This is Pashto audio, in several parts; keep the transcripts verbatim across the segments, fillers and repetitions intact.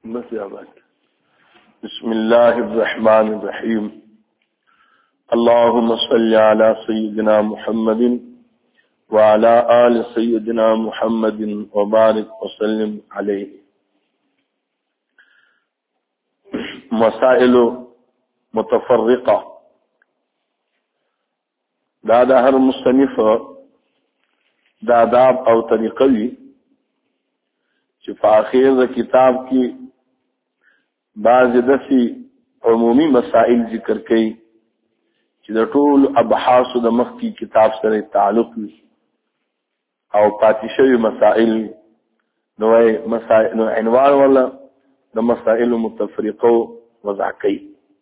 بس يا بعد. بسم الله الرحمن الرحيم. اللهم صل على سيدنا محمد وعلى آل سيدنا محمد وبارك وسلم عليه. مسائل متفرقة. دا دا هر مصنف دا آداب او طریقوی چې په اخر د کتاب کې بعض داسې عمومي مسائل ذکر کړي چې د ټول ابحاث د مخکې کتاب سره تعلق وي او پاتې شوي مسائل نو مسائل نو عنوان ولا د مسائل متفرقه وضع کړي.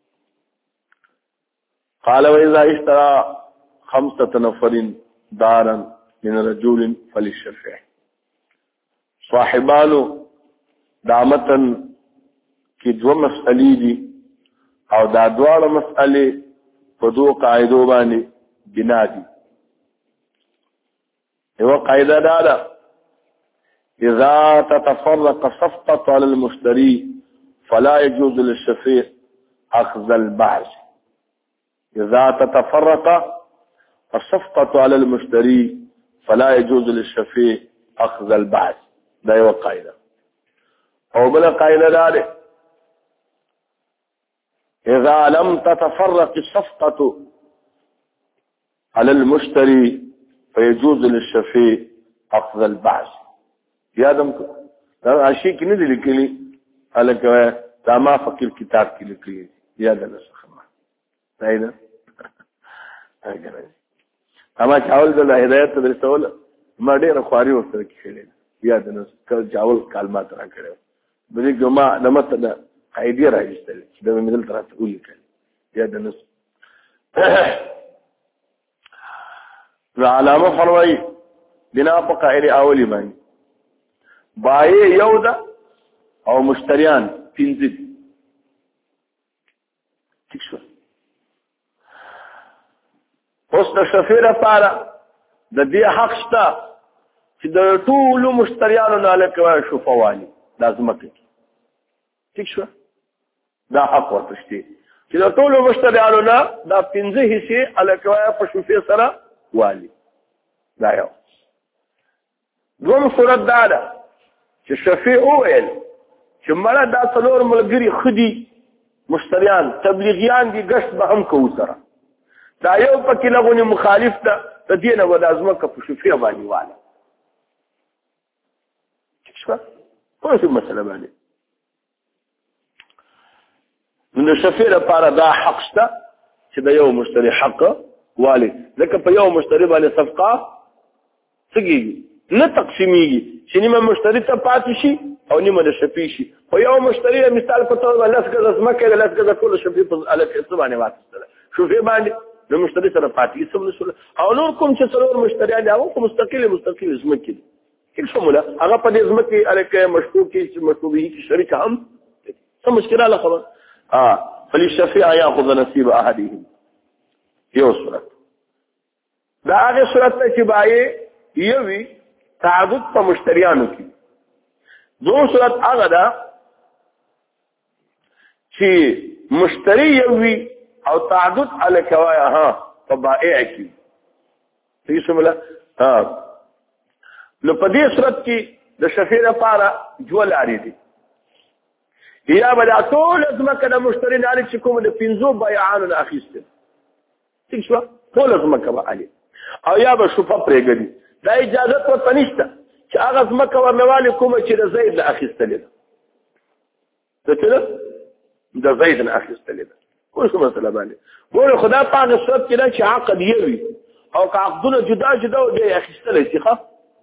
قال واذا اشترى خمسة نفر دارا من رجل فللشفيع. صاحبانو دامتن کی دو مسئلې دي او دا دواړه مسئلې په دوه قاعدو باندې بنا دي. یو قاعده دا ده اذا تتفرق صفقة على المشتري فلا يجوز للشفيع اخذ البعض. اذا تتفرق الصفقة على المشتري فلا يجوز للشفيع اخذ البعض. دا یو قاعده. او بل قاعده دا ده اذا لم تتفرق الصفقة على المشتري فيجوز للشفيع اخذ البعض. یادم دا اشی کې نه دي لیکلي الکه دا ما فقیر کتاب کې لیکلي یاد نه څه صحیح ده. اما چاول د هدایت درسول ما ډېر خواري ورسره کېږي یاد نه کله چاول کلمات را کړو بلې ګما نمت نه قاعده راځي چې د مدل تر څو لیکل یاد نه علامه فرمایي بنا په قاعده اولی باندې بای یو ده او مشتریان پنځه ٹھیک شو. اوس د شفیع لپاره د دې حق شته چې د ټول مشتریانو نه لکه شفاوالي لازم کوي. ٹھیک شو. دا حق ورته شته چې د ټول مشتریانو نه دا پنځه حصے الکه په شفیع سره والی. دا یو دوم صورت دا ده چې شفیع وویل چې مړه دا څلور ملګري خدي مشتریان تبلیغیان دي ګشت به هم کوو سره دا یو پکې لغونی مخالف ده د دې نه ودا ازمکه په شفیع باندې واله. ٹھیک شو. په څه مسله باندې نو شفیع لپاره دا حق شته چې د یو مشتری حق والی ځکه په یو مشتری باندې صفقه څنګه نه تقسیمیږي چې نیمه مشتری ته پاتې شي او نیمه د شفیع شي. په یو مشتری مثال په توګه لاس غز ازمکه لاس غز ټول شفیع په الکه څه باندې واستله شفیع باندې د مشتری سره پاتې سم نشول او نور کوم چې څلور مشتریان دي هغه مستقل مستقل ازمکه دي. څه شموله هغه په دې ازمکه الکه مشروع کې چې مشروعي کې شریک هم څه مشکله لا خبر اه فللشفيع ياخذ نصيب احدهم. یو صورت دا هغه صورت چې بای یوي تعدد په مشتریانو کې. دوه صورت هغه ده چې مشتری یوي او تعدد الکوایا ها په بائع کې. څه شموله ها نو په دې صورت کې د شفیع لپاره جوړ لري دي یا بل ټول ازمکه د مشتری نه چې کوم د پنځو بایعانو نه اخیسته. ٹھیک شو. ټول ازمکه به علي او یا به شفا پرېګدي دا اجازه ورته نشته چې هغه ازمکه ورنواله کوم چې د زید نه اخیستل ده څه ده د زید نه اخیستل ده. اوس مسله باندې ګور خدا پاک صورت کې چې عقد یوي او عقدونه جدا جدا او دی اخیستل شي ښه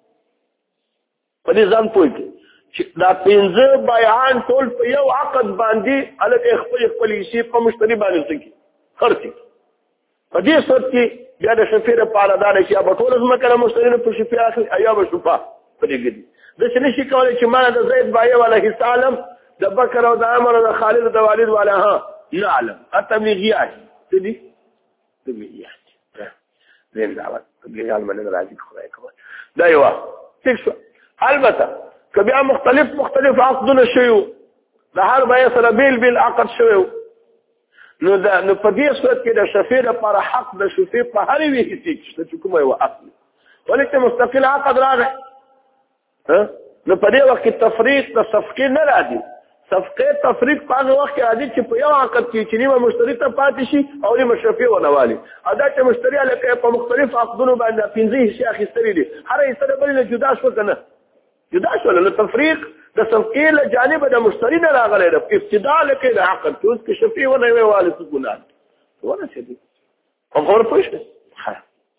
په دې ځان پوي چې دا پنځه بیان ټول په یو عقد باندې الکه خپل خپل شي په مشتری باندې څنګه خرڅي. په دې صورت کې بیا د شفیع لپاره دا چې اب ټول ازمکه مشتری نه په شفیع اخلي ایا به شفا په دې کې د څه نشي کولای چې ما د زید بایه ولا حسالم د بکر او د عمر او د خالد او د والد ولا ها نعلم التبلیغیات دي تبلیغیات زين دعوت تبلیغیات من راځي خدای کوي دا یو څه. البته کبیا مختلف مختلف عقدونه شیو د هر بیې سره بیل بیل عقد شوی نو د نو په دې صورت کې د شفیع لپاره حق د شفیع په هر یوې حصې کې شته چې کومه یوه اصلي ولې چې مستقل عقد راغی نو په دې وخت کې تفریق د صفقې نه راځي صفقې تفریق په هغه وخت کې راځي چې په یو عقد کې چې نیمه مشتري ته پاتې شي او نیمه شفیع ونه والي دا چې مشتري هلکه په مختلف عقدونو باندې پنځه حصې اخیستلې دي هر حصه د بلې نه جدا شوه که نه جدا شوله نو تفریق د صفقې له جانبه د مشتري نه راغلی ده ابتدا لکې د عقد کې اوس که شفیع ونه وی والي څه ګناه ده ونه څه دي هم خبره پوه شوې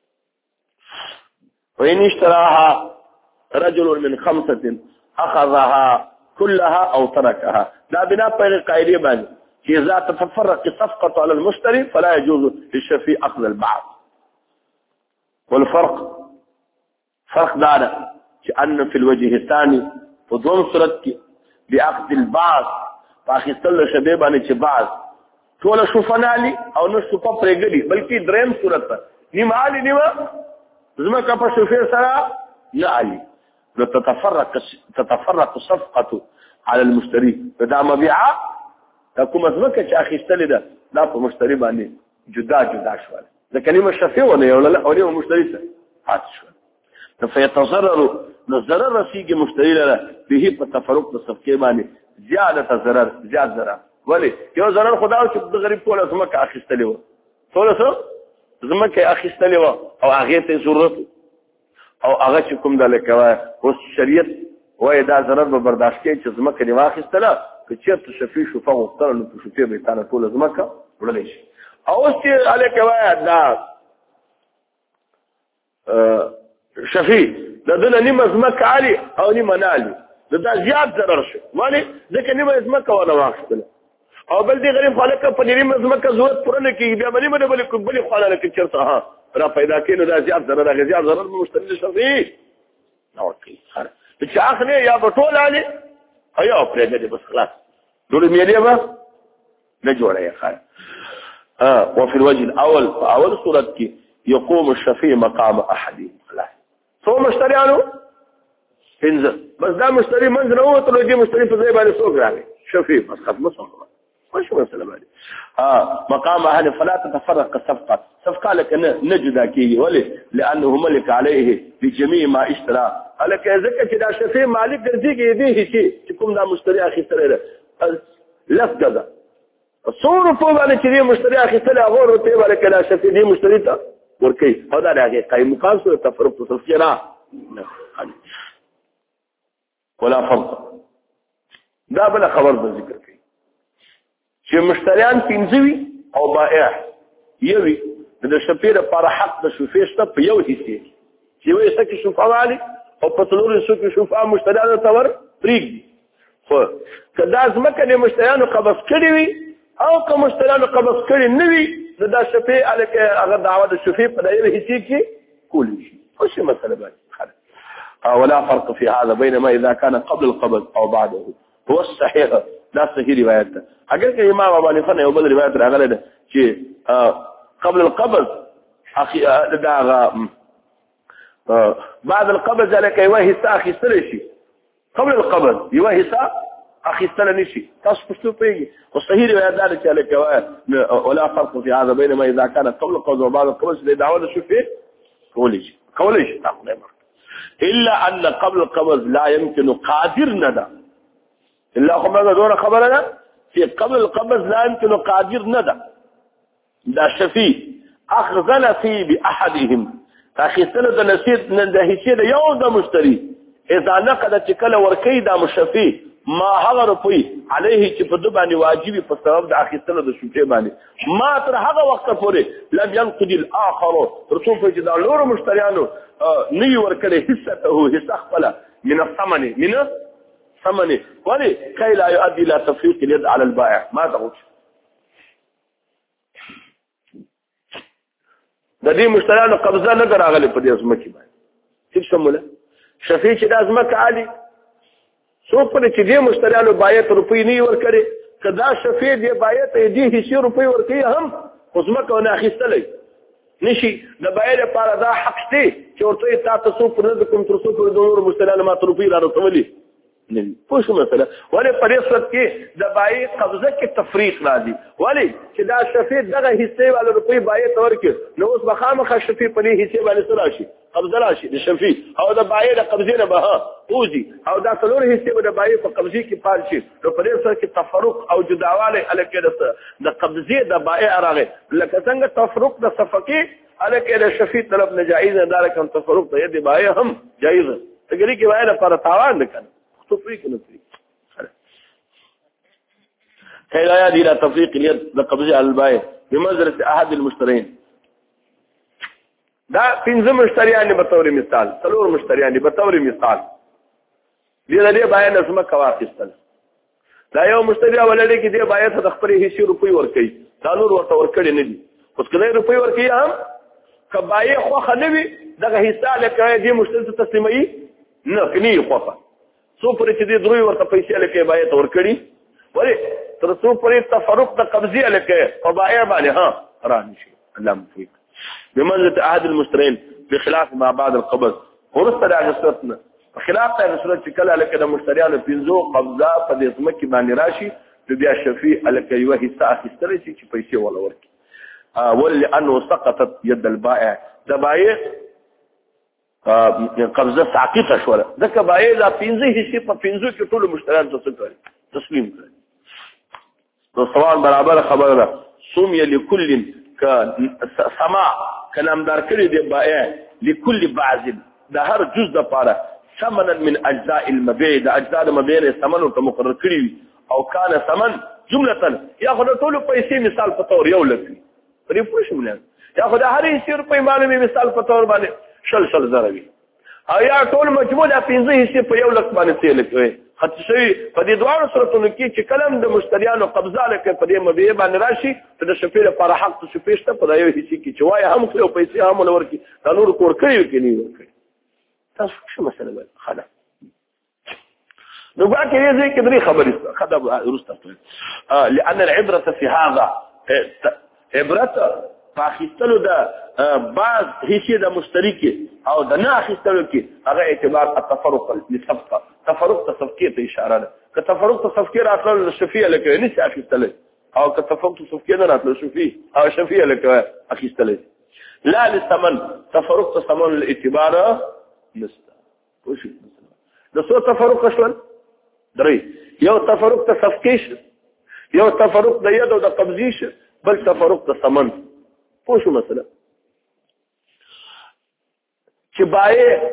وإن اشتراها رجل من خمسة أخذها كلها أو تركها لا بنا پر قاعده باندې چې اذا تتفرق الصفقة على المشتري فلا يجوز للشفيع أخذ البعض والفرق فرق دانا أن في الوجه الثاني فضون صورت بأخذ البعض فأخذ شبه باندې چې بعض ټول شوفنالي او نه شوفه پرېګلي بلکې دریم صورت نیم عالي نیمه زمکه په شوفه سره نه عالي نو تتفرق تتفرق الصفقة على المشتري فدا مبيعه تكون زمکه چې اخیستل ده دا په مشتري باندې جدا جدا شول ځکه نیمه شفیع ونه ولا او نیمه مشتري ته حاصل شول فيتضرر نظر رسیږي مشتري لره به په تفرق د صفقه باندې زیاده ضرر زیات ضرر ولی یو ضرر خدای چې د غریب کوله زمکه اخیستلې و ټول څه زمکه اخیستلې و او هغه ته ضرورت او هغه چې کوم د لکه اوس شریعت وای دا ضرر به برداشت کړي چې زمکه دی واخیستله که چېرته شفیع شوفه غوښتله نو په شفیع به یې تاله ټوله زمکه وړلی شي او اوس چې هلکه وایه دا شفیع د ده نه نیمه زمکه علي او نیمه نه علي د دا زیات ضرر شو ولې ځکه نیمه زمکه ونه واخیستله او بل دې غریب خلک په نیمه زمکه ضرورت پوره نه کېږي بیا به نیمه نه بلې بلې خوا نه لکه چېرته ها را پیدا کړي نو دا زیات ضرر هغه زیات ضرر به مشتري له شفیع نه ورکوي چې اخلي یا به ټول علي او یا پرېږدي بس خلاص ټولې مېلې به نه جوړوي ښه وفي الوجه الأول په اول صورت کې يقوم الشفيع مقام أحدهم خلاص څو مشتریانو پنځه بس دا مشتری منځ نه ووتلو دې مشتری په ځای باندې څوک راغی شفیع بس ختمه شوه ماشي مسله باندې ها مقام اهل فلا تتفرق الصفقه صفقه لك نه جدا کیږي ولې لانه ملك عليه بجميع ما اشترى هلکه ځکه چې دا شفیع مالک ګرځيږي دې چې کوم دا مشتری اخیستل لفظ صور په باندې چې دې مشتری اخیستل هغه ورته باندې کله شفیع دې مشتری ته ورکی او دا راځي قائم مقام سره تفرق تصفیه ولا فرق دا بل خبر به ذکر کوي چې مشتریان پنځوي او بائع یوي د شفیع لپاره حق د شفیع شته په یو حصے چې یو حصہ کې شفاعه والي او په څلور حصو کې شفاعه مشتریانو ته ور پرېږدي خو کدا ځمکه د مشتریانو قبض کړي وي او که مشتریانو قبض کړي نه وي نو دا شفیع هلکه هغه دعوه د شفیع په یو حصې کې کولی شي خو څه مسله باندې ولا فرق في هذا بينما اذا كان قبل القبض او بعده هو الصحيح دا صحیح روایت ده اگر که امام ابو حنیفه نه یو بل روایت راغلی ده چې قبل القبض اخي دا بعد القبض هلکه یوه حصه اخیستلی شي قبل القبض یوه حصه اخیستل نشي تاسو پښتو پیږي او صحیح روایت ده چې هلکه ولا فرق في هذا بينما اذا كان قبل القبض وبعد القبض د دعوه شفیع کولی شي کولی شي الا ان قبل القبض لا يمكن قادر ندا الا خبر دون خبرنا في قبل القبض لا يمكن قادر ندا دا شفيع اخذنا في باحدهم اخي سند نسيت ندهيشه ده يوم ده مشتري اذا نقد كله وركي دا مشفيع ما هغه روپی عليه چې په دبانې واجبي په سبب د اخیستلو د شوټې باندې ما تر هغه وخت پورې لم ينقض الاخر رسول په چې دا نور مشتریانو نوی ورکړي حصته حصه خپل من الثمن من ثمن ولي كي لا يؤدي الى تفريق اليد على البائع ما تقول د دې مشتریانو قبضه نه راغلي په دې ځمکه باندې څه شموله شفیع چې د ځمکه عالي سو پر چې دې مشتریانو بایت روپی نه ورکړي کدا شفیع دې بایت دې هیڅ روپی ورکړي هم خصمکه نه اخیستلې نشي د بایت لپاره دا حق دی چې ورته تاسو پر نه کوم تر څو پر د نور مشتریانو ما روپی را رسولي نه وي. پوه شو مثلا ولې په دې صورت کې د بایع قبضه کې تفریق راځي. ولې چې دا شفیع دغه حصې والا روپۍ بایع ته ورکړي نو اوس به خامخا شفیع په دې حصې باندې څه راشي قبضه راشي د شفیع او د بایع د قبضې نه به وځي او دا څلور حصې به د بایع په قبضې کې پال شي. نو په دې صورت کې تفرق او جداوالی هلکې د قبضې د بایع راغی لکه څنګه تفرق د صفقې هلکې د شفیع طرف نه جایز نه دا رقم تفرق د ید بایع هم جایز ده. تګري کې بایع لپاره تاوان نه کنه تفریق نه تفریق هداية إلى تفريق اليد لقبضه على البائع بمنزلة أحد المشترين. دا پنځه مشتریان بطور مثال څلور مشتریان بطور مثال دې د بایع نظم کواخستل دا یو مشتری ولړي کې دې بایع ته خپل هیڅ روپۍ ورکړي دا نور ورته ورکړي نه دي اوس کله روپۍ ورکړي هم کبایع خو خنوي دغه حصہ لکه دې مشتری ته تسلیمي نه کني خوفه څو پر چې دې دروي ورته پیسې لکه بایع ته ورکړي ولی تر څو پرې تفرق د قبضه لکه قبایع باندې ها راني شي الله مفيد بمنزله احد المشترين بخلاف ما بعد القبض ورثه د غصتنا خلاف د غصت چې کله لکه د مشتریانو پنځو قبضه په دې ځمکه باندې راشي نو بیا شفیع لکه یو حصہ اخیستل شي چې پیسې ولا ورکړي ولي انه سقطت يد البائع د بایع قبضه ساقطه شوله ځکه بایع د پنځه حصے په پنځو کې ټول مشتریانو ته څه تسلیم کړي. نو سوال برابر خبره ده سمي لكل سماع کلامدار کړي دی بائع لكل بعض د هر جز د پاره ثمنا من اجزاء المبيع د اجزاء المبيع ثمن ته مقرر کړي او کان ثمن جمله یاخذ ټول پیسې مثال په تور یو لګي پرې پوه شو مله یاخذ هر هیڅ روپۍ باندې مثال په تور باندې شل شل زروي او یا ټول مجموع د پنځه حصے په یو لک باندې تل کوي خط شوی په دې دوه صورتونو کې چې کلم د مشتریانو قبضه لکه په دې مبيع باندې راشي د شفیع لپاره حق ته شفیع شته په یو حصے کې چې وای هم خو پیسې هم ولور کې دا نور کور کوي کې نه ورکړي تاسو څه مسله ده خلا نو باقي دې کې درې خبرې خدای ورسته لأن العبرة في هذا عبرة فاخستلو د بعض حصے د مشتری کې او د نه اخستلو کې هغه اعتبار التفرق للصفقه تفرق تصفقه ته اشاره ده که تفرق تصفقه راتلل الشفيع لکه نسي اخستل او که تفرق تصفقه نه راتلل شفيع او شفيع لکه اخستل لا للثمن تفرق تصمن الاعتبار نستا وش د څو تفرق شول درې یو تفرق تصفقه یو تفرق د يد او د قبضه بل تفرق تصمن پوه شو مثلا چې بایع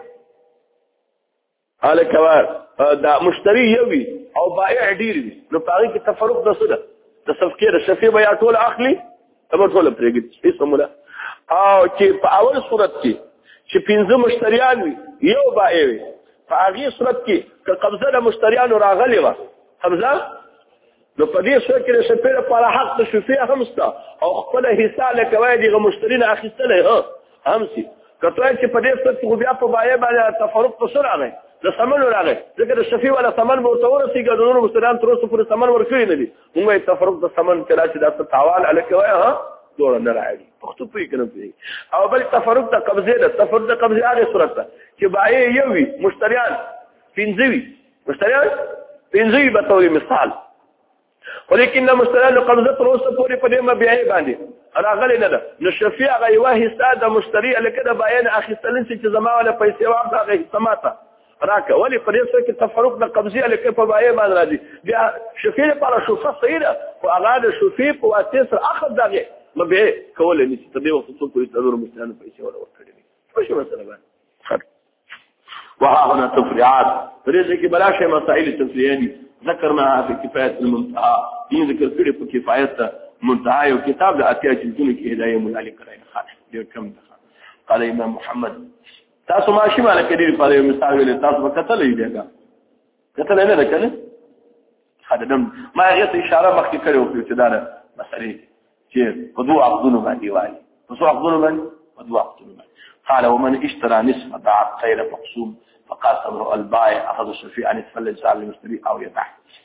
الکوار دا مشتری یوي او بایع ډیر وي نو پاره کې تفرق د څه ده د صفقې د شفیع بیا ټول اخلي تبه ټول پرېږدي هیڅ مولا او چې په اول صورت کې چې پنځه مشتریان وي یو بایع وي په هغه صورت کې که قبضه د مشتریانو راغلی و قبضه نو په دې صورت کې د شفیع لپاره حق د شفیع هم ستا او خپل حصہ لکه وای دغه مشتری نه اخیستلی ها هم سي کته چې په دې صورت کې بیا په بایع باندې تفرق تصور راغی د ثمن راغی ځکه د شفیع ولا ثمن ورته ورسیږي د نورو مشتریان تر اوسه پورې ثمن ورکړي نه دي موږ تفرق د ثمن کله چې د تعاون الکه وای ها دور نه راځي پښتو پی کنه پی او بل تفرق د قبضه د تفرق د قبضه هغه صورت چې بایع یوي مشتریان پنځوي مشتریان پنځوي به تور مثال ولیکن د مشتریانو قبضه تر اوسه پورې په دې مبيع باندې راغلی نه ده نو شفیع هغه یو حصہ د مشتری الکه د بایع اخیستل چې زما ولا پیسې واخله هغه حصہ ماته راکه ولی په دې کې تفرق د قبضه الکه په بایع باندې راځي بیا شفیع لپاره شوفه صحیح ده او هغه د شفیع په واسطه سره اخذ دغه مبيع کول نه چې د وخت څو پورې تدور مشتریانو پیسې ولا ورکړي څه مسله ده وها هنا تفريعات فريزه کې بلا شي مسائل تفريعي ذكرناها في كفاية المنتهى دي ذكر كده في كفاية منتهى وكتاب لأتياج الجنة كهداية ملالي كرين خالح دي كم دخل قال إمام محمد تاسو ما شي مالك كدير قال يوم مستعمل تاسو بكتل يديك كتل هنا كده هذا دم ما يغيط إشارة مخي كده في ابتدار مسألة شيء قدوا عقدونه ما ديواني قدوا عقدونه ما قدوا عقدونه ما قال ومن اشترى نسمة دعت خير مقسوم فقاسمه البائع أخذ الشفيع عن يتفلج سعر المشتري أو يدعه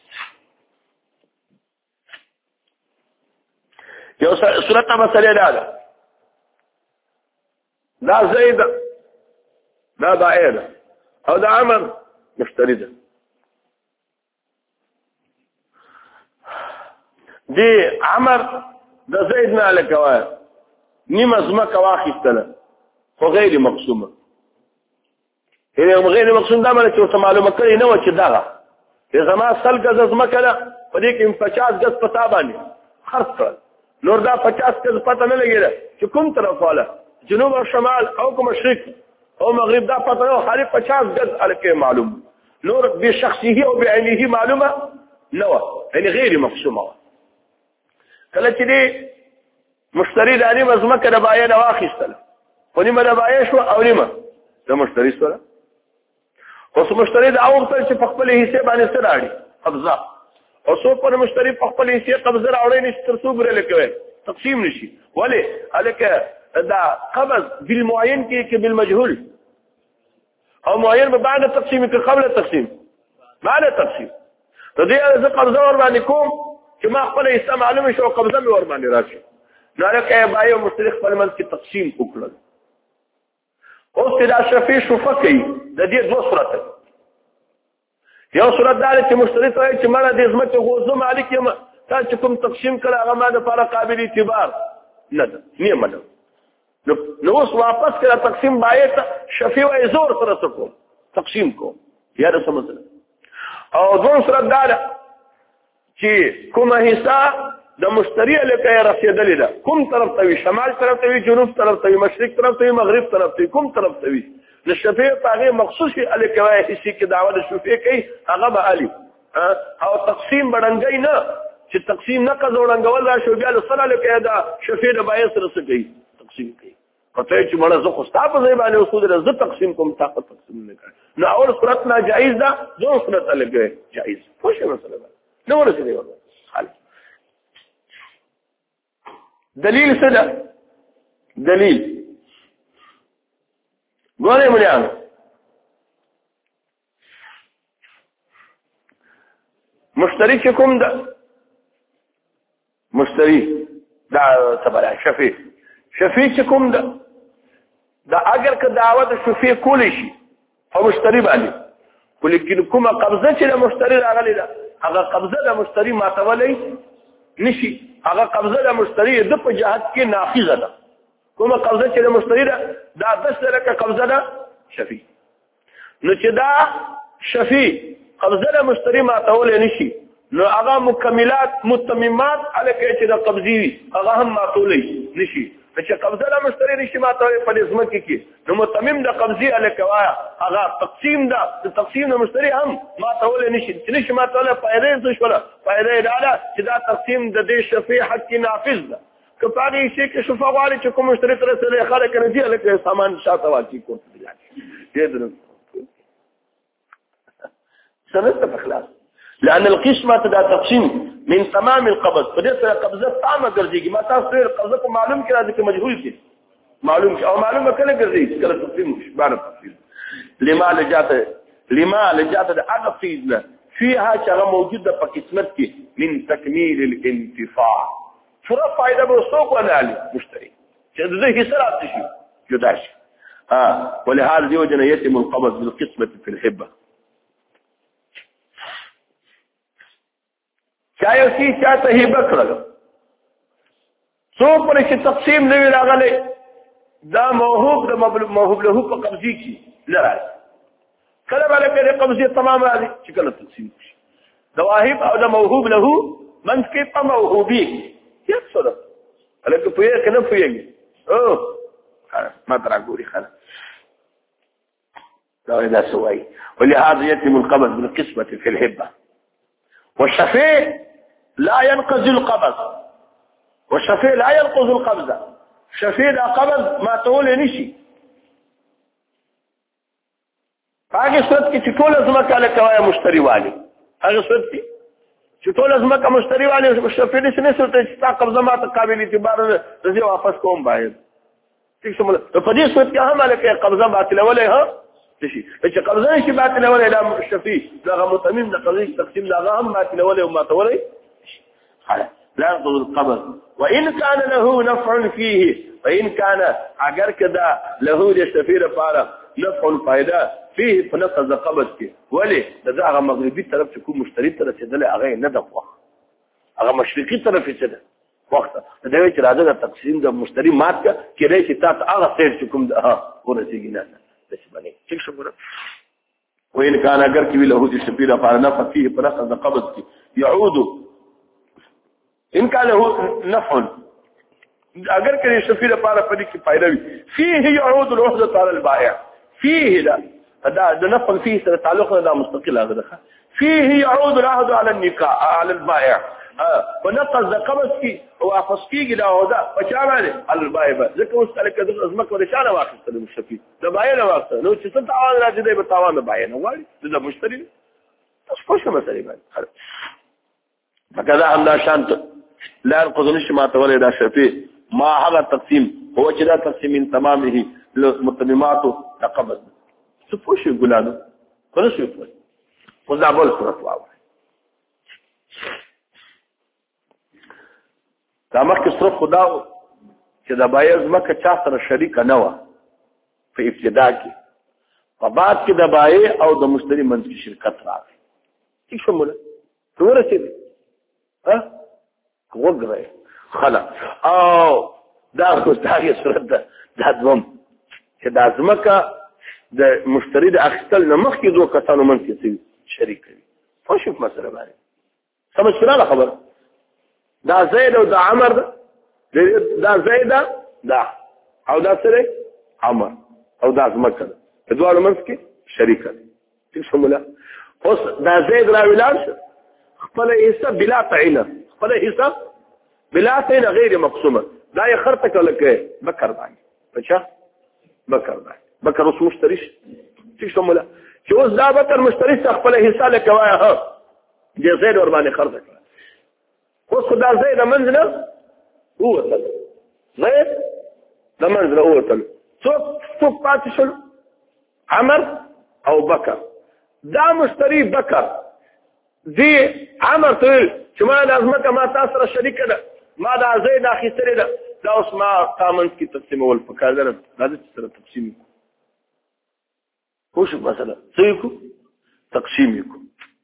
يو سورة مسألة هذا لا زيد لا بائع أو ده عمر مشتري ده دی عمر د زید نه لکوای نیمه ځمکه واخیستله خو غیر مقسومه یعنې غیر مقسوم دا معنی چې ورته معلومه کړې نه وه چې دغه زما سل ګزه ځمکه ده په دې کې پچاس ګز په تا باندې خرڅ کړل نور دا پچاس ګز پته نه لګېده چې کوم طرف واله جنوب او شمال او که مشرق او مغرب دا پته نه خالي پچاس ګز هلکې معلوم نور بشخصه او بعینه معلومه نه وه یعنې غیر مقسومه وه کله چې دې مشتري دا نیمه ځمکه د بایه نه واخیستله خو نیمه د بایه شوه او نیمه د مشتري سره اوس مشتری دا وغوښتل چې په خپل حصے باندې څه راړي قبضه او څو پر مشتری په خپل حصے قبضه راوړي نشي تر څو ګره لکوي تقسیم نشي ولې الکه دا قبض بالمعين کې کې بالمجهول او معين به بعد تقسیم کې قبل تقسیم بعد تقسیم ته دې از قبضه ور باندې کوم چې ما خپل حصہ معلومه شو قبضه مې ور باندې راشي نو الکه بایو مشتری خپل منځ کې تقسیم وکړل اوس دا شفیع شفا کوي د دې دوه صورت یو صورت دا چې مشتری ته چې مړه دې ځمکه غوځم مالک یم تا چې کوم تقسیم کړه هغه ما لپاره قابل اعتبار نه ده نه منه نو اوس واپس کړه تقسیم باید شفیع وای زور سره سکو تقسیم کو یا د سمجل او دوه صورت دا چې کومه حصہ د مشتری لکه رسیدلې ده کوم طرف ته وي شمال طرف ته وي جنوب طرف ته وي مشرق طرف ته وي مغرب طرف ته وي کوم طرف ته وي د شفیع په هغې مخصوصي الکوای حصې کې دعوه د شفیع کوي هغه به الي او تقسیم به ړنګی نه چې تقسیم نه قض او ړنګول راشي بیا له سره لکه دا شفیع د باعث سره څه کوي تقسیم کوي قطعی چې مړه زه خو ستا په ځای باندې اصول زه تقسیم کوم تا په تقسیم نه کوي نو اول صورت ناجایز ده دوه صورت الکوای جایز پوه شئ مسله ده نه ورسېدی ورته دلیل څه ده دلیل ګورئ مليانو مشتری چې کوم ده مشتری دا تبع شفیع شفیع چې کوم ده دا اگر که دعوت شفیع کولی شي او مشتری باندې ولیکن کومه قبضه چې د مشتری راغلی ده هغه قبضه د مشتری ماتولی نشي هغه قبضه د مشتری د په جهت کې نافذه ده کومه قبضه چې د مشتری ده دا بس لکه قبضه ده شفیع نو چې دا شفیع قبضه د مشتری ماتول نشي نو هغه مکملات متممات الکه چې د قبضي هغه هم ماتول نشي چې قبضه د مشتری نشي ماتول په دې ځمکه کې نو متمم د قبضي الکه وایا هغه تقسیم ده د تقسیم د مشتری هم ماتول نشي چې نشي ماتول فائدې څه شوله فائدې دا ده چې دا تقسیم د دې شفیع حق نافذ ده که پاره شي کې شفا غواړي چې کوم مشتری تر سره خلک نه دي الکه سامان شاته واچي کوم دې دې سنت اخلاص لان القسمه دا تقسیم من تمام القبض فدې سره قبضه تامه ګرځيږي ما تاسو سره قبضه کو معلوم کړه چې مجهول دي معلوم او معلومه کله ګرځي کله تقسیم باندې تفصیل لما لجاته لما لجاته د هغه فیض فيها چې موجوده په قسمت کې من تکمیل الانتفاع فرا فائدہ به څوک ونه علي مشتري چې دغه حصہ راځي شي جدا شي ها ولهذا دي وجه يتم القبض بالقسمه في الحبه چاہے اسی چاہتا ہی بکر لگا سو پر اسی تقسیم نوی راغلے دا موہوب دا موہوب لہو پا قبضی کی لرائی کلم علی کہ قبضی تمام آدھی چکل تقسیم کی دا واحب او دا موہوب لہو منز کے پا موہوبی یک صدق علی کہ پوئے کہ نہ پوئے گی اوہ ما ترا گوری خانا دا اذا سوائی ولهذا يتم القبض بالقسمة في الحبة والشفيع لا ينقذ القبض والشفيع لا ينقذ القبض شفيع دا قبض ما تقول نشي هغه صورت کې چې ټول ازمکه له کوي مشتری والي هغه صورت کې چې ټول ازمکه مشتری والي شفيع نشي نه صورت چې تا قبضه ما ته قابل اعتبار رضی واپس کوم باید ٹھیک څه په دې صورت کې هم له قبضه باطله ولې ها شي چې قبضه شي باطله ولې لا شفيع دا متمم د قضيه تقسیم دا هم باطله ولې او ما ته ولې لا ينقض القبض وإن كان له نفع فيه وإن كان اگر كذا له للشفيع فارغ نفع فائده فيه فنقض القبض کې ولې دا هغه مغربي طرف چې کوم مشتري طرف چې دله هغه نه دغه هغه مشرقي طرف څه ده وخت دا وی چې راځه د تقسیم د مشتری مات کا کړي چې تاسو هغه سیټ کوم ها ورسیږي نه څه باندې ٹھیک شو ګره وین کان اگر کی له دې سپیره پر نفع فيه پر اخذ قبض کی يعود ان كان له نفع اگر کړي سپیره پر پدې کی فائدہ وي فيه يعود الوحده على البائع فيه دا دا د نفع فيه سره تعلق دا مستقل هغه فيه يعود العهد على النكاح على البائع ونقص د قبض کی او واپس کیږي دا او دا پچاله على البائع ځکه اوس تل کده ازمک ور شانه واخستل مشفي د بائع نه واخستل نو چې څه تعاون راځي د تعاون د بائع نه وایي د مشتری تاسو پوښتنه مسئله باندې فکذا هم لا شانت لا ينقض نشما تولي دا شفي ما هذا التقسيم هو چې دا تقسيم من تمامه للمتممات تقبض څه پوښي ګلانو کله شو په مزابل صورت واو دا مخکې صرف خدا چې د بایع ځمکه چا سره شریک نه و په ابتدا کې په بعد کې د بایع او د مشتری منځ کې شرکت راغی څه شموله څه ورسېږي ها وګورئ خلا او دا خو ځای صورت ده دا دوم چې د ځمکه د مشتری د اخیستل نه مخکې دوه کسانو منځ کې شریک وي خو شوف مسله باندې سمجھ کړه خبره دا زید او دا عمر دا زید دا او دا سره عمر او دا ځمکه په دوه منځ کې شریک دي څه شموله اوس دا زید را ویلار خپل حصہ بلا تعینه خپل حصہ بلا تعینه غیر مقسومه دا یې خرته کله کې بکر باندې پچا بکر باندې بکر اوس مشتری څه شموله چې اوس دا بکر مشتری خپل حصہ لکوي ها دې زید ور باندې خرته کړ اوس خدا زید منځنه ووتل زید د منځنه ووتل څوک څوک پاتې شول عمر او بکر دا مشتری بکر دی عمر ته چې ما د ازمکه ما تاسو سره شریک ده ما دا زید اخیستره ده دا اوس ما تامن کی تقسیم ول پکار ده راځي سره تقسیم خو شو مثلا څه کو تقسیم کو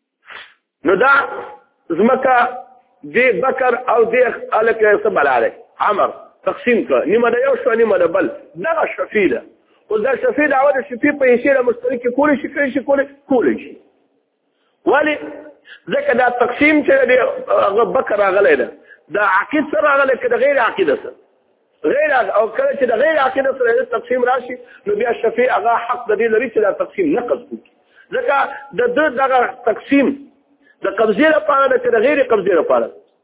نو دا ازمکه دی بکر او دی الکه سبلاله عمر تقسیم کړه نیمه د یو شو نیمه د بل دا شفیده او دا شفیده او د شفی په شی له مشترک کول شي کوي شي کول کول شي ولی ځکه دا تقسیم چې د بکر غلې ده دا عقید سره غلې کده غیر عقیده سره غیر او کله چې د غیر عقیده سره تقسیم راشي نو بیا شفی هغه حق د دې لري چې دا تقسیم نقض کوي ځکه د دغه تقسیم د قبضې لپاره د غیر قبضې لپاره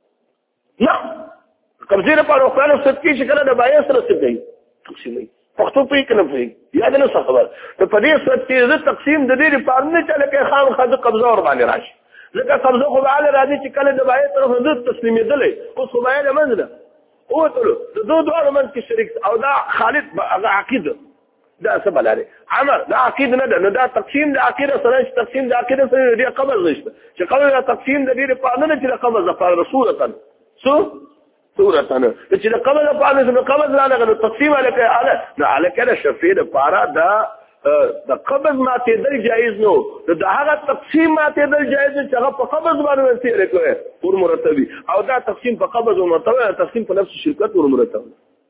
نه قبضې لپاره خو له ست کې چې کله د بایع سره ست دی تقسیمي پښتو په کې نه پوي یاد نه خبر ته په دې ست کې د تقسیم د دې لپاره نه چله کې خام خد قبضه ور باندې راشي ځکه قبضه خو به راځي چې کله د بایع طرف نه تسلیمې دلې او خو بایع منځله او ته د دوه دوه منځ کې شریک او دا خالد هغه عقیده دا سبب لري عمر دا عقیده نه ده نو دا تقسیم د عقیده سره تقسیم د عقیده سره دی قبض نشته چې قبل تقسیم د دې په اړه نه چې قبض د رسولتن سو صورتن چې د قبض په اړه نه قبض لا نه تقسیم علیکه اله نه علیکه شفیع د پارا دا د قبض ماته دل جایز نو د هغه تقسیم ماته دل جایز چې هغه په قبض باندې وسیله کوي ور مرتبي او دا تقسیم په قبض او مرتبه تقسیم په نفس شرکت ور مرتبه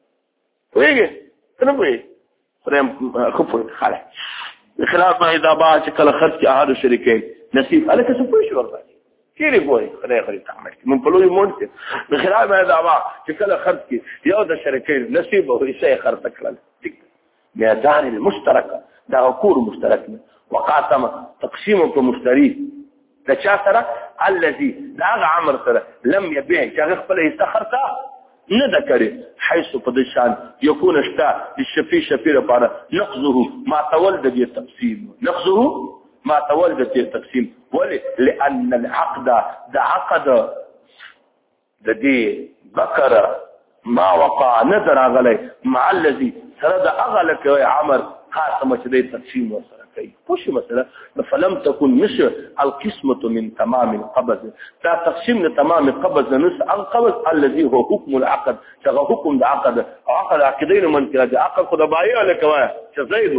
ویږي څنګه وایي فريم خفوا خلع بخلاف ما إذا باع شكل خرج أحد الشريكين نسيب على كسب وش وربا كيري بوي خليه خليه تعمل من بلوي مونت بخلاف ما إذا باع شكل خرج يود الشريكين نسيبه ويساي خرجك لنا ميزان المشتركة ده كور مشترك وقاتم تقسيمه مشتري تشاثر الذي لا عمر سره لم يبيع شغخ فلا يستخرته نه ذکرې حيث پدشان يكون اشتا للشفي شفي لپاره نقضه ما تولد دې تقسيم نقضه ما تولد دې تقسيم ولي لان العقد ده عقد د دې بکر ما وقع نظر غلي مع الذي سرد اغلك يا عمر قاسم چې دې تقسيم وسره کوي پوښ مثلا فلم تكن مش القسمه من تمام القبض دا تقسيم من تمام القبض نص القبض الذي هو حكم العقد څنګه حکم د عقد عقد عقدين من کړه د عقد خدای بایع لکوي چې زیدو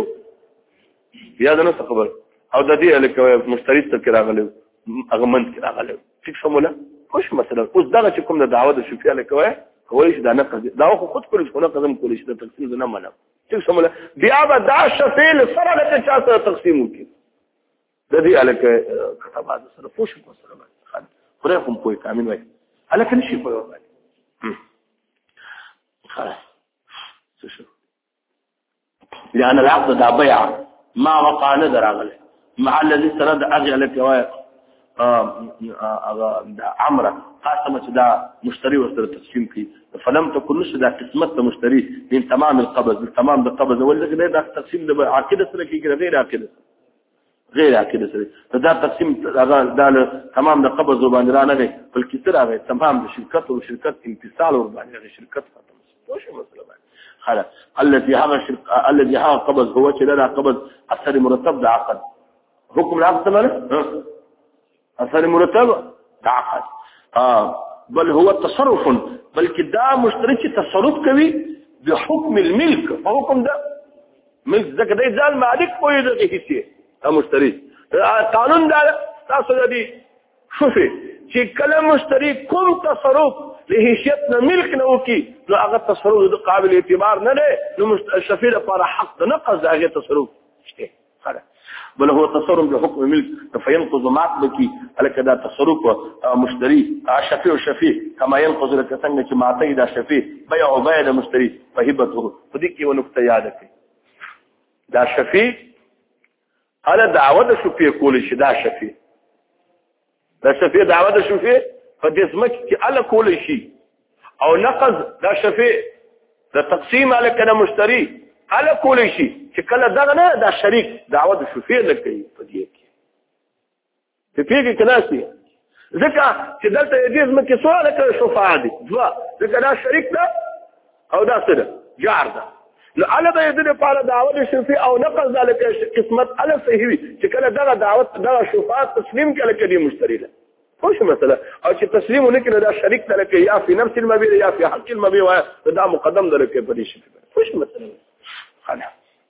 یاد نه خبر او د دې لکوي مشتری ته راغلی هغه من راغلی ټیک شموله خوش مثلا اوس دغه چې کوم د دعوت شفیع له کوي کولی شي دا نقض دا خو خود کولی شي نقض هم کولی شي د تقسیم نه منم چې سمله بیا به دا شفیع له سره له چا سره تقسیم وکړي د دې الکه کتابات سره خوش مثلا خدای کوم کوی کامل وای الکه نشي په وای خلاص شو لأن العقد دا بيع ما وقع نذر عقله مع الذي استند أغي لك وای دا عمره قاسمه دا مشتري وسره تقسيم کی فلم تكن نشد قسمت مشتري من تمام القبض تمام القبض ولا دا تقسيم د عقيده سره کی غیر عقيده غیر عقيده سره دا تقسيم دا تمام د قبض باندې را نه دی بلکې تر هغه تمام د شرکت او شرکت امتصال ور باندې شرکت ختم وش مسله خلاص الذي هذا الذي هذا قبض هو چې دا قبض اثر مرتب د عقد حکم العقد ماله اثر مرتب د عقد اه بل هو تصرف بلکې دا مشتري چې تصرف کوي بحكم الملك فحكم ده ملك ځکه دی ځان مالک کوی د هیڅ دا مشتري قانون دا تاسو د دې شوفي چې کله مشتري کوم تصرف له هیڅ نه ملک نه وکي نو هغه تصرف د قابل اعتبار نه دی نو شفیع لپاره حق د نقض هغه تصرف شته خلاص بل هو تصرف بحكم الملك فينقض معقبك لك دا تصرف مشتري شفيع وشفيع كما ينقض لك څنګه چې ماته دا شفيع بيع او بيع د مشتري فهبته فديك یو نقطه یاد کړئ دا شفيع على دعوه شفيع کول شي دا شفيع دا شفيع دعوه شفيع فدسمك چې على کول شي او نقض دا شفيع دا تقسيم على كده مشتري على کول شي چې کله دغه نه دا شریک دعوت شفیع نه کوي په دې کې په پیګه کلاسي ځکه چې دلته دې زمکه سوال کوي شفاعه دي دوا ځکه دا شریک ده او دا څه ده جار ده نو علي به دې په اړه دعوت شفیع او نقض ذلك قسمت علي صحیح چې کله دغه دعوت دغه شفاعه تسلیم کله کوي مشتری له خوش مثلا او چې تسلیم ونکړي دا شریک ده لکه یا په نفس المبيع یا په حق المبيع دا مقدم ده لکه په دې شفیع خوش مثلا خلاص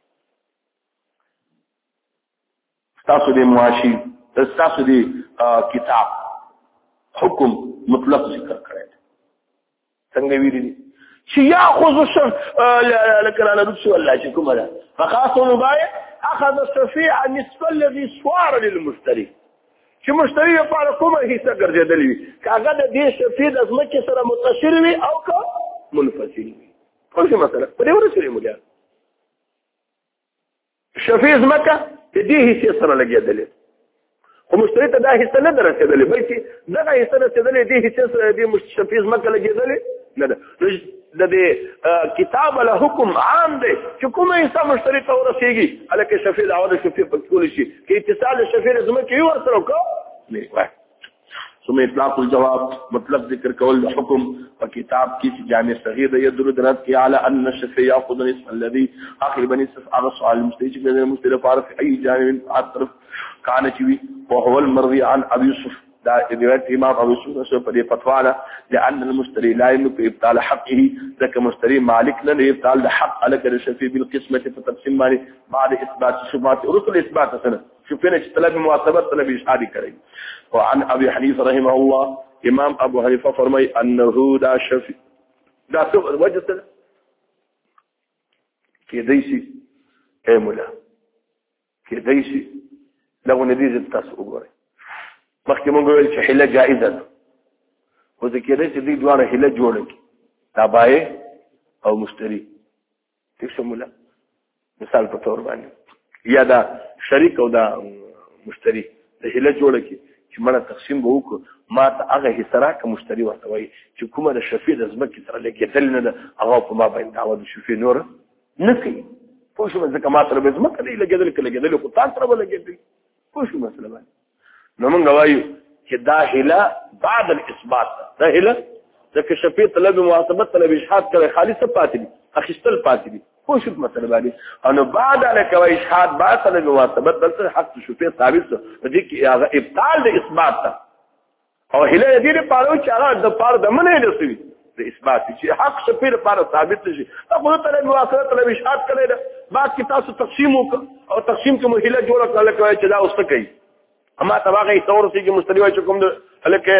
تاسو دې مواشي تاسو دې کتاب حکم مطلق ذکر کړی څنګه ویلي چې یاخذ الشر لكن انا رسول الله چې کومه ده فخاص مبايع اخذ الشفيع النسبه الذي صار للمشتري چې مشتری لپاره کومه حصہ ګرځېدلی وي کاغه د دې شفيع د ځمکې سره متصل وي او که منفصل وي خو څه مثلا په دې ورسره مولا شفيع ځمکه دې حصے سره لګېدلې خو مشتری ته دا حصہ نه درسېدلې بلکې دغه حصہ رسېدلې دې حصے سره دې شفيع ځمکه لګېدلې نه ده د دې کتاب له حکم عام دی چې کومه حصہ مشتری ته ورسېږي الکه شفيع دعوه شفيع په کول شي کې اتصال شفيع ځمکه یو ورسره وکړو نه وای ثم اطلاق الجواب مطلب ذکر کول حکم په کتاب کې جامع صغیر يدل درات کې على ان الشفيع ياخذ الاسم الذي اخر بني صف على سؤال المستجيب في المستلف عارف اي جانب عطرف كان چوي وهو المروي عن ابي يوسف دا روایت امام ابو يوسف په دې فتوا لان المشتري لا يملك ابطال حقه ذاك مشتري مالك لن ابطال الحق على الشفيع بالقسمه فتقسيم مالي بعد اثبات شبهات رسل اثبات سنه شوفنا طلب مواصبات طلب اشهادي کوي وعن ابي حنيفه رحمه الله امام ابو حنيفه فرمای انه دا شفيع دا څه وجه څه کې دیسي اے مولا کې دیسي لو ندیز تاسو وګورئ مخکې مونږ ویل چې حله جائزه ده خو ځکه چې دې دواړه حله جوړه کی دا بای او مشتری څه شموله مثال په تور باندې یا دا شریک او دا مشتری د حله جوړه کی چې مړه تقسیم به وکړو ما ته هغه حصہ راکړه مشتری ورته وایي چې کومه د شفیع د ځمکې سره لګېدل نه ده هغه په ما باندې دعوه د شفیع نور نه کوي پوه شو ځکه ما سره به ځمکه دی لګېدل که لګېدل خو تا سره به لګېدل پوه شو مسله باندې نو موږ وایو چې دا هله بعد الاثبات دا هله ځکه شفیع طلب محاسبت طلب اشهاد کوي خالص پاتې دي اخیستل پاتې دي خو شو مسله باندې او بعد علی کوي اشهاد بعد طلب محاسبت بل حق شفیع ثابت دي کې هغه ابطال د اثبات او هله دې لپاره چې هغه د پاره د منې لسوي د اثبات چې حق شفیع لپاره ثابت شي هغه طلب محاسبت طلب اشهاد کوي بعد کې تاسو تقسیم وکړه او تقسیم کې مهله جوړه کړل کوي چې دا اوس کوي اما تباغه تور سي کې مستری وای چې کوم الکه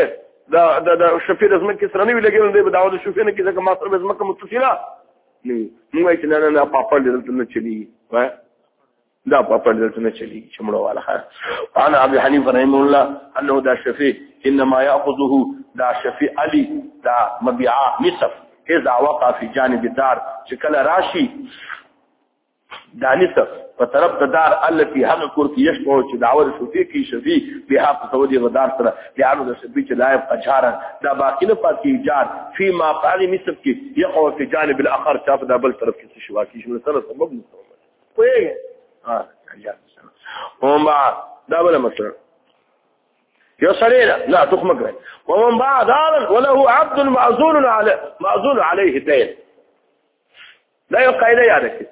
دا د شفیع د زمکه سره نه وی لګول دی په داوود شفیع نه کې ځکه ما سره زمکه متصله نه موږ چې نه نه پاپړ دلته نه چلی وای دا پاپړ دلته نه چلی شمړو والا انا ابي حنيفه رحمه الله انه دا شفيع انما ياخذه دا شفيع علي دا مبيعه نصف اذا وقع في جانب الدار شكل راشي دا نصف فطرف الدار التي هغه کور کې يشبه چې داور شفيع کې شفيع بها تسودي غدار سره لانه دا شفيع چې لا يبقى جارا دا باقي نه پاتې جار فيما قال نصف کې يقع في جانب الاخر شاف دا بل طرف کې شوا کې شنو سره سبب نه کوي ها وما دا بل مثلا يصلينا لا تخمق ومن باع دارا وله عبد معزول على معزول عليه دين لا يقع اليه هذا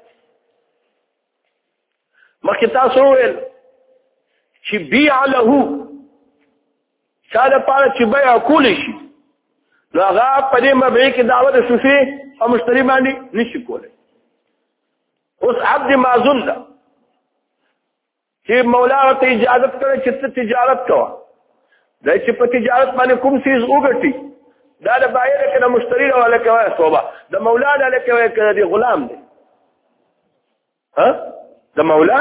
ما كتاب سوال چې بيع له شاده پاره چې بيع کول شي نو هغه په دې مبيع کې دعوت شوفي او مشتري باندې نشي کولای اوس عبد معزول ده چې مولا ته اجازه کړي چې تجارت کوه دا چې په تجارت باندې کوم څه وګټي دا د بایع کې د مشتری ولا کوي توبه د مولا د کوي کې د غلام دی ها د مولا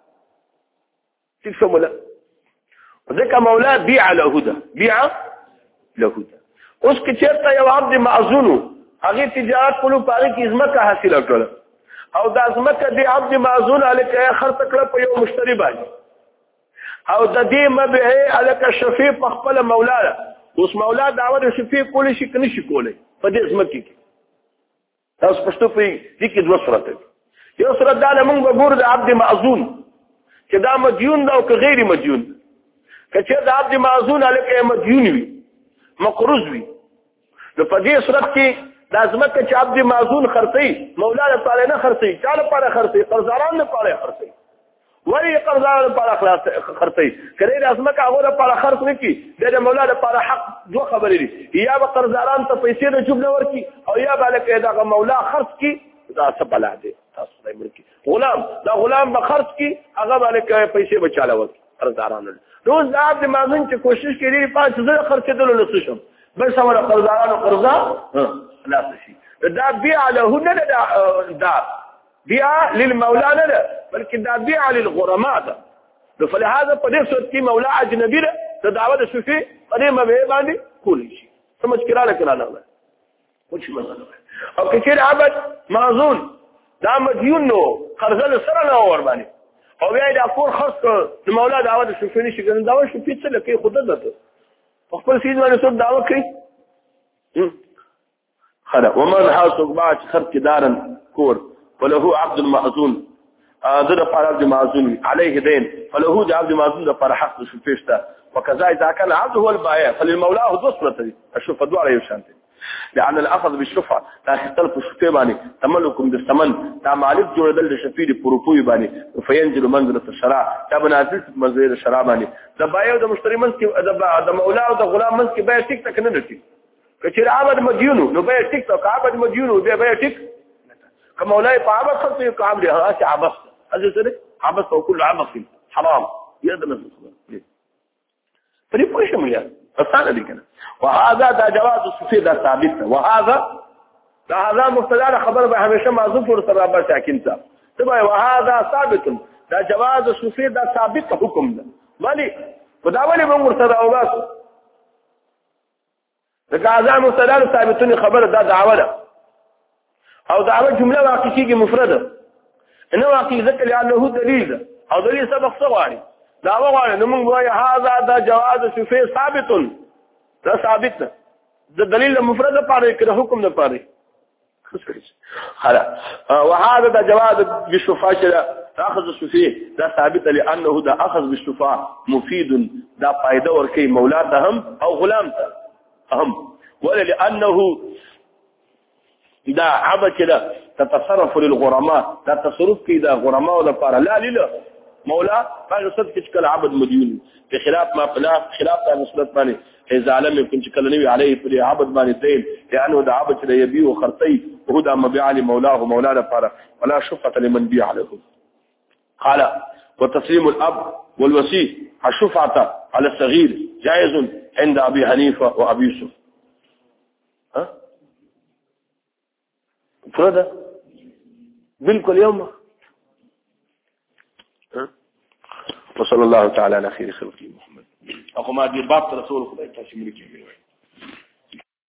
څه مولا ځکه مولا بيع له ده بيع له ده اوس کې چیرته یو عبد معزون هغه تجارت کولو پاره کې ځمکه حاصله کړه او د ازمکه دی عبد معزون الکه خرڅ کړ په یو مشتری باندې او د دې مبيع الکه شفیع په خپل مولا اوس مولا داوود شفیع کولی شي کني شي کولی په دې ازمکه کې تاسو پښتو په دې کې دوه صورت یو صورت دا موږ به ګور د عبد معزون چې دا مديون دا او که غیر مديون کچې د عبد معزون الکه مديون وي مقروض وي نو په دې صورت کې لازمت چې عبد معزون خرڅي مولا لپاره نه خرڅي چا لپاره خرڅي قرضداران لپاره خرڅي ولی قرضداران لپاره خلاص خرڅي کله لازمت هغه لپاره خرڅ نه کی د مولا لپاره حق دوه خبرې دي یا به قرضداران ته پیسې نه جوړ ورکی او یا به لکه دا مولا خرڅ کی دا څه بلا دي تاسو دای ملکی غلام دا غلام به خرڅ کی هغه به لکه پیسې بچاله ورکی قرضداران روز دا عبد معزون چې کوشش کوي پانچ زره خرڅېدل نه شم بل څومره قرضدارانو قرضا لا شيء دا بيع له نه دا بيع للمولى نه بلکې دا بيع للغرماء ده فلهذا په دې صورت کې مولا اجنبي ده د دعوت شفيع په دې مبيع باندې کولی شي سمجھ کړه نه کړه نه کوم مثلا او کچیر عبد معزون دا مديون نو قرض سره نه ور باندې او بیا دا کور خاص د مولا دعوت شفيع نشي ګرځي دعوت شفيع څه لکه خود ده خپل سیز باندې څو دعوت کوي خلا ومن حاسق باع خرج دارا كور فله عبد المعزون ذل قال عبد المعزون عليه دين فله عبد المعزون ده پر حق شفيشته وكذا اذا كان عبد هو البائع فللمولاه ذصرته اشوف دو عليه شانته لان الاخذ بالشفعه لا يختلف الشفيع باني تملكم بالثمن دا مالك جوړ دل شفيع پروپوي باني فينزل منزله الشراء دا بنازل منزله الشراء باني دا بائع او د مشتري منځ کې د مولا او د غلام منځ کې بائع ټیک تک نه نټي کچیر عبد مديون نو به ټیک تو عبد مديون به به ټیک کمولای په عبد خط یو عبد هغه عبد اځه سره عبد او كل عبد حرام يدنا فري پوښه مليا فسانه دي کنه وهذا دا جواز الصفي دا ثابت وهذا دا هذا مبتدا خبر به همیشه معذوف ور سره به ساکن تا تبع وهذا ثابت دا جواز الصفي دا ثابت حکم ده مالي خداولی موږ سره او باسو دا اعظم مستدل ثابتون خبر دا دعوه ده او دعوه جمله واقعيه مفرده انه واقعي ذکر لانه دلیل ده او دلیل سبق صغاري دعوه غواړي نو موږ وایو هاذا دا جواز شفيع ثابت دا ثابت ده د دلیل مفرده پاره کې حکم نه پاره خلا وهذا دا جواز بالشفاعه اخذ الشفيع دا ثابت لانه دا اخذ بالشفاعه مفيد دا فائده ورکي مولا ته هم او غلام ته اهم ولا لانه دا عبد كده تتصرف للغرماء دا تصرف كده غرماء ولا فار لا لا مولا فاز صدق كل عبد مديون بخلاف ما خلاف خلاف المسلط بني اذا لم يكن كلنوي عليه في عبد بني دين لانه دا عبد كده يبيع وخرطي وهو دا مبيع لمولاه مولانا فار ولا شفعه لمن بيع له قال وتسليم الاب والوصي الشفعه على الصغير جائز عند ابي حنيفه وابي يوسف. ها فردا بالكل يوم. ها وصلى الله تعالى على خير خلقه محمد. اقوم ادي باب رسولكم تاسمري